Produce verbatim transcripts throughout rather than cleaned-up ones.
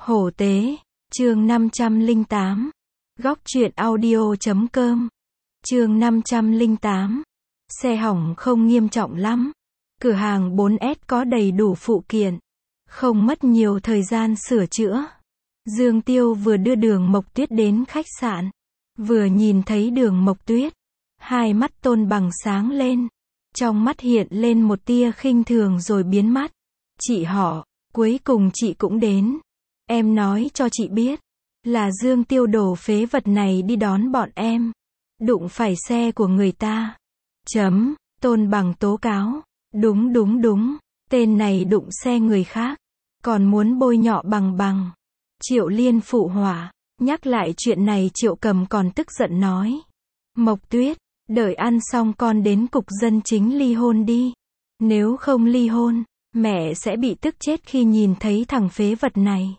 Hổ tế, chương năm trăm lẻ tám. Góc truyện audio chấm com. Chương năm trăm lẻ tám. Xe hỏng không nghiêm trọng lắm. Cửa hàng bốn S có đầy đủ phụ kiện. Không mất nhiều thời gian sửa chữa. Dương Tiêu vừa đưa Đường Mộc Tuyết đến khách sạn. Vừa nhìn thấy Đường Mộc Tuyết. Hai mắt Tôn Bằng sáng lên. Trong mắt hiện lên một tia khinh thường rồi biến mất. Chị họ, cuối cùng chị cũng đến. Em nói cho chị biết. Là Dương Tiêu đồ phế vật này đi đón bọn em. Đụng phải xe của người ta. Chấm, Tôn Bằng tố cáo. Đúng đúng đúng, tên này đụng xe người khác. Còn muốn bôi nhọ Bằng Bằng. Triệu Liên phụ họa. Nhắc lại chuyện này Triệu Cầm còn tức giận nói. Mộc Tuyết, đợi ăn xong con đến cục dân chính ly hôn đi. Nếu không ly hôn, mẹ sẽ bị tức chết khi nhìn thấy thằng phế vật này.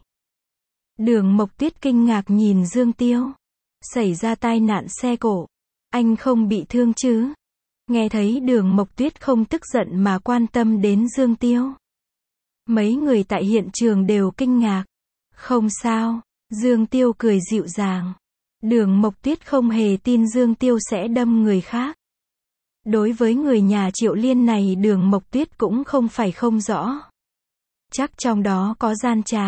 Đường Mộc Tuyết kinh ngạc nhìn Dương Tiêu. Xảy ra tai nạn xe cộ. Anh không bị thương chứ? Nghe thấy Đường Mộc Tuyết không tức giận mà quan tâm đến Dương Tiêu. Mấy người tại hiện trường đều kinh ngạc. Không sao, Dương Tiêu cười dịu dàng. Đường Mộc Tuyết không hề tin Dương Tiêu sẽ đâm người khác. Đối với người nhà Triệu Liên này Đường Mộc Tuyết cũng không phải không rõ. Chắc trong đó có gian trá.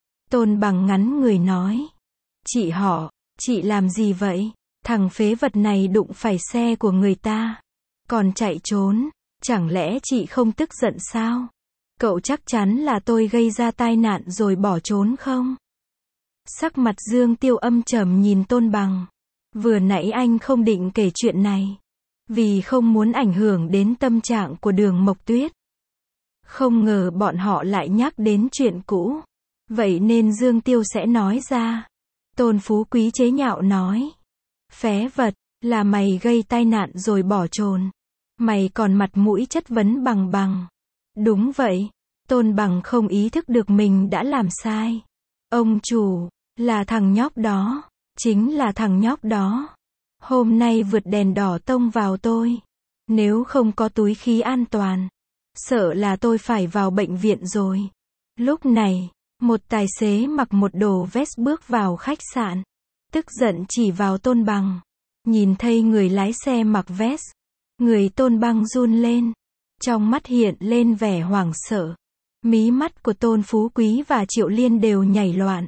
Tôn Bằng ngắn người nói. Chị họ, chị làm gì vậy? Thằng phế vật này đụng phải xe của người ta. Còn chạy trốn. Chẳng lẽ chị không tức giận sao? Cậu chắc chắn là tôi gây ra tai nạn rồi bỏ trốn không? Sắc mặt Dương Tiêu âm trầm nhìn Tôn Bằng. Vừa nãy anh không định kể chuyện này. Vì không muốn ảnh hưởng đến tâm trạng của Đường Mộc Tuyết. Không ngờ bọn họ lại nhắc đến chuyện cũ. Vậy nên Dương Tiêu sẽ nói ra. Tôn Phú Quý chế nhạo nói. Phế vật, là mày gây tai nạn rồi bỏ trốn. Mày còn mặt mũi chất vấn Bằng Bằng. Đúng vậy. Tôn Bằng không ý thức được mình đã làm sai. Ông chủ, là thằng nhóc đó. Chính là thằng nhóc đó. Hôm nay vượt đèn đỏ tông vào tôi. Nếu không có túi khí an toàn. Sợ là tôi phải vào bệnh viện rồi. Lúc này, một tài xế mặc một đồ vest bước vào khách sạn. Tức giận chỉ vào Tôn Bằng. Nhìn thấy người lái xe mặc vest. Người Tôn Bằng run lên. Trong mắt hiện lên vẻ hoảng sợ. Mí mắt của Tôn Phú Quý và Triệu Liên đều nhảy loạn.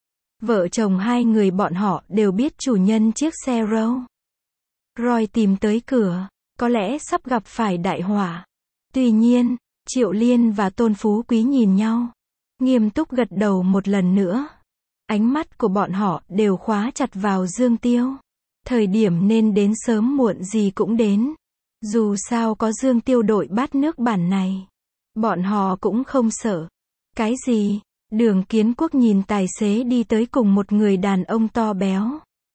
Vợ chồng hai người bọn họ đều biết chủ nhân chiếc xe Rolls Royce tìm tới cửa. Có lẽ sắp gặp phải đại họa. Tuy nhiên, Triệu Liên và Tôn Phú Quý nhìn nhau. Nghiêm túc gật đầu một lần nữa. Ánh mắt của bọn họ đều khóa chặt vào Dương Tiêu. Thời điểm nên đến sớm muộn gì cũng đến. Dù sao có Dương Tiêu đội bát nước bản này. Bọn họ cũng không sợ. Cái gì? Đường Kiến Quốc nhìn tài xế đi tới cùng một người đàn ông to béo.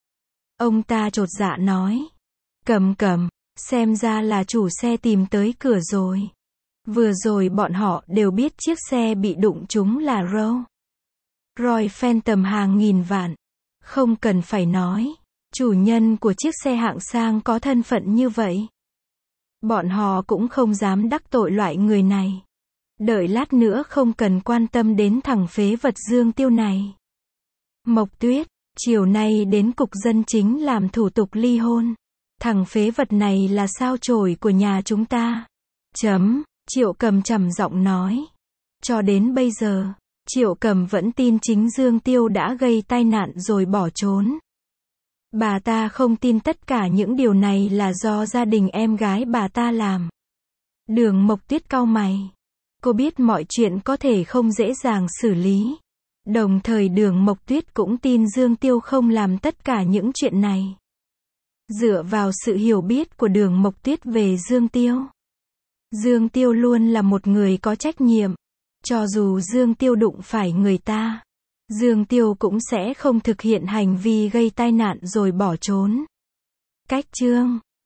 Ông ta chột dạ nói. Cầm cầm, xem ra là chủ xe tìm tới cửa rồi. Vừa rồi bọn họ đều biết chiếc xe bị đụng trúng là Rolls Royce Phantom hàng nghìn vạn. Không cần phải nói, chủ nhân của chiếc xe hạng sang có thân phận như vậy. Bọn họ cũng không dám đắc tội loại người này. Đợi lát nữa không cần quan tâm đến thằng phế vật Dương Tiêu này. Mộc Tuyết, chiều nay đến cục dân chính làm thủ tục ly hôn. Thằng phế vật này là sao chổi của nhà chúng ta. Chấm, Triệu Cầm trầm giọng nói. Cho đến bây giờ, Triệu Cầm vẫn tin chính Dương Tiêu đã gây tai nạn rồi bỏ trốn. Bà ta không tin tất cả những điều này là do gia đình em gái bà ta làm. Đường Mộc Tuyết cau mày. Cô biết mọi chuyện có thể không dễ dàng xử lý. Đồng thời Đường Mộc Tuyết cũng tin Dương Tiêu không làm tất cả những chuyện này. Dựa vào sự hiểu biết của Đường Mộc Tuyết về Dương Tiêu. Dương Tiêu luôn là một người có trách nhiệm. Cho dù Dương Tiêu đụng phải người ta, Dương Tiêu cũng sẽ không thực hiện hành vi gây tai nạn rồi bỏ trốn. Cách chương